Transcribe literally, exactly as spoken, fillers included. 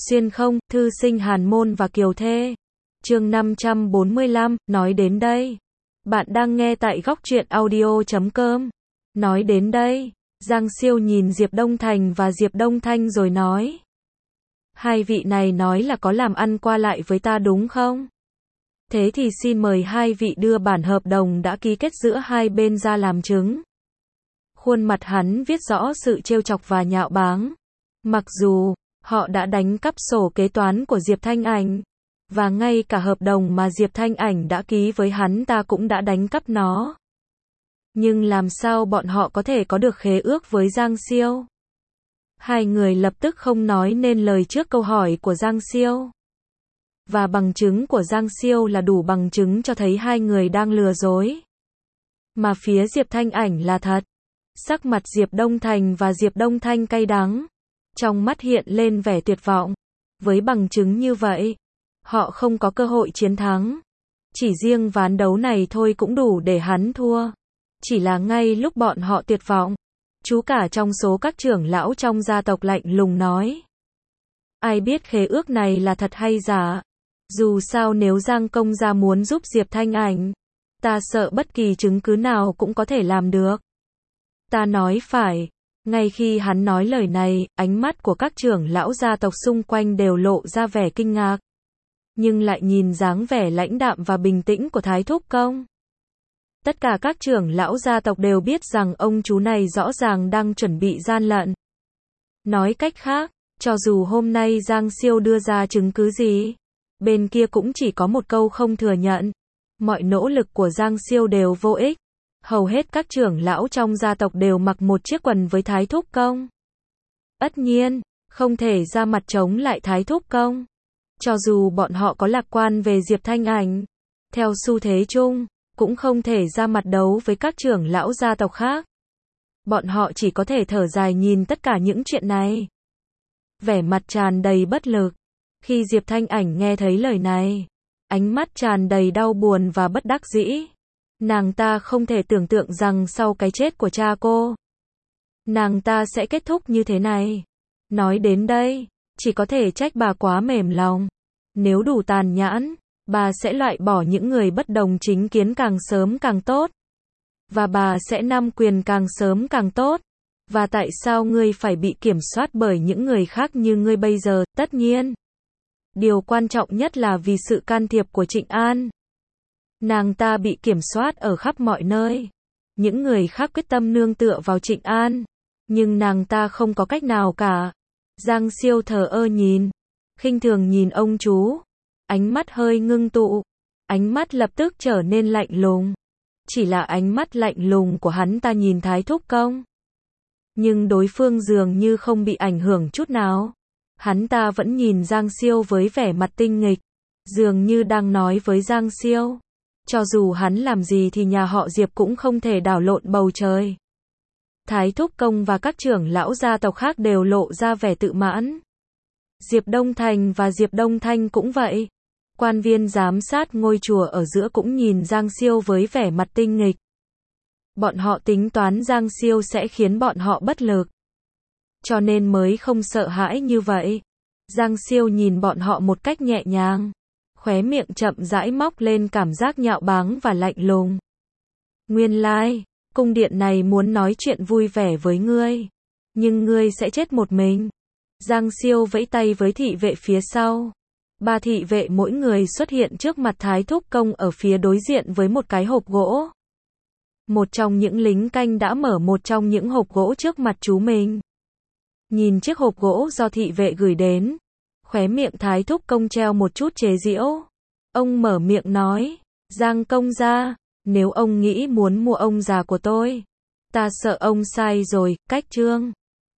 Xuyên không, thư sinh Hàn Môn và Kiều Thê. Chương năm trăm bốn mươi lăm, nói đến đây. Bạn đang nghe tại góc truyện audio chấm com. Nói đến đây, Giang Siêu nhìn Diệp Đông Thành và Diệp Đông Thanh rồi nói. Hai vị này nói là có làm ăn qua lại với ta đúng không? Thế thì xin mời hai vị đưa bản hợp đồng đã ký kết giữa hai bên ra làm chứng. Khuôn mặt hắn viết rõ sự trêu chọc và nhạo báng. Mặc dù họ đã đánh cắp sổ kế toán của Diệp Thanh Ảnh, và ngay cả hợp đồng mà Diệp Thanh Ảnh đã ký với hắn ta cũng đã đánh cắp nó. Nhưng làm sao bọn họ có thể có được khế ước với Giang Siêu? Hai người lập tức không nói nên lời trước câu hỏi của Giang Siêu. Và bằng chứng của Giang Siêu là đủ bằng chứng cho thấy hai người đang lừa dối. Mà phía Diệp Thanh Ảnh là thật. Sắc mặt Diệp Đông Thành và Diệp Đông Thanh cay đắng. Trong mắt hiện lên vẻ tuyệt vọng. Với bằng chứng như vậy, họ không có cơ hội chiến thắng. Chỉ riêng ván đấu này thôi cũng đủ để hắn thua. Chỉ là ngay lúc bọn họ tuyệt vọng, chú cả trong số các trưởng lão trong gia tộc lạnh lùng nói. Ai biết khế ước này là thật hay giả? Dù sao nếu Giang công gia muốn giúp Diệp Thanh Ảnh, ta sợ bất kỳ chứng cứ nào cũng có thể làm được. Ta nói phải. Ngay khi hắn nói lời này, ánh mắt của các trưởng lão gia tộc xung quanh đều lộ ra vẻ kinh ngạc. Nhưng lại nhìn dáng vẻ lãnh đạm và bình tĩnh của Thái Thúc Công. Tất cả các trưởng lão gia tộc đều biết rằng ông chú này rõ ràng đang chuẩn bị gian lận. Nói cách khác, cho dù hôm nay Giang Siêu đưa ra chứng cứ gì, bên kia cũng chỉ có một câu không thừa nhận. Mọi nỗ lực của Giang Siêu đều vô ích. Hầu hết các trưởng lão trong gia tộc đều mặc một chiếc quần với Thái Thúc Công. Tất nhiên, không thể ra mặt chống lại Thái Thúc Công. Cho dù bọn họ có lạc quan về Diệp Thanh Ảnh, theo xu thế chung, cũng không thể ra mặt đấu với các trưởng lão gia tộc khác. Bọn họ chỉ có thể thở dài nhìn tất cả những chuyện này. Vẻ mặt tràn đầy bất lực. Khi Diệp Thanh Ảnh nghe thấy lời này, ánh mắt tràn đầy đau buồn và bất đắc dĩ. Nàng ta không thể tưởng tượng rằng sau cái chết của cha cô, nàng ta sẽ kết thúc như thế này. Nói đến đây, chỉ có thể trách bà quá mềm lòng. Nếu đủ tàn nhẫn, bà sẽ loại bỏ những người bất đồng chính kiến càng sớm càng tốt. Và bà sẽ nam quyền càng sớm càng tốt. Và tại sao ngươi phải bị kiểm soát bởi những người khác như ngươi bây giờ? Tất nhiên, điều quan trọng nhất là vì sự can thiệp của Trịnh An. Nàng ta bị kiểm soát ở khắp mọi nơi. Những người khác quyết tâm nương tựa vào Trịnh An, nhưng nàng ta không có cách nào cả. Giang Siêu thờ ơ nhìn, khinh thường nhìn ông chú. Ánh mắt hơi ngưng tụ. Ánh mắt lập tức trở nên lạnh lùng. Chỉ là ánh mắt lạnh lùng của hắn ta nhìn Thái Thúc Công. Nhưng đối phương dường như không bị ảnh hưởng chút nào. Hắn ta vẫn nhìn Giang Siêu với vẻ mặt tinh nghịch. Dường như đang nói với Giang Siêu. Cho dù hắn làm gì thì nhà họ Diệp cũng không thể đảo lộn bầu trời. Thái Thúc Công và các trưởng lão gia tộc khác đều lộ ra vẻ tự mãn. Diệp Đông Thành và Diệp Đông Thanh cũng vậy. Quan viên giám sát ngôi chùa ở giữa cũng nhìn Giang Siêu với vẻ mặt tinh nghịch. Bọn họ tính toán Giang Siêu sẽ khiến bọn họ bất lực. Cho nên mới không sợ hãi như vậy. Giang Siêu nhìn bọn họ một cách nhẹ nhàng. Khóe miệng chậm rãi móc lên cảm giác nhạo báng và lạnh lùng. Nguyên lai, cung điện này muốn nói chuyện vui vẻ với ngươi. Nhưng ngươi sẽ chết một mình. Giang Siêu vẫy tay với thị vệ phía sau. Ba thị vệ mỗi người xuất hiện trước mặt Thái Thúc Công ở phía đối diện với một cái hộp gỗ. Một trong những lính canh đã mở một trong những hộp gỗ trước mặt chú mình. Nhìn chiếc hộp gỗ do thị vệ gửi đến, khóe miệng Thái Thúc Công treo một chút chế giễu. Ông mở miệng nói, Giang công gia, nếu ông nghĩ muốn mua ông già của tôi, ta sợ ông sai rồi. Cách chương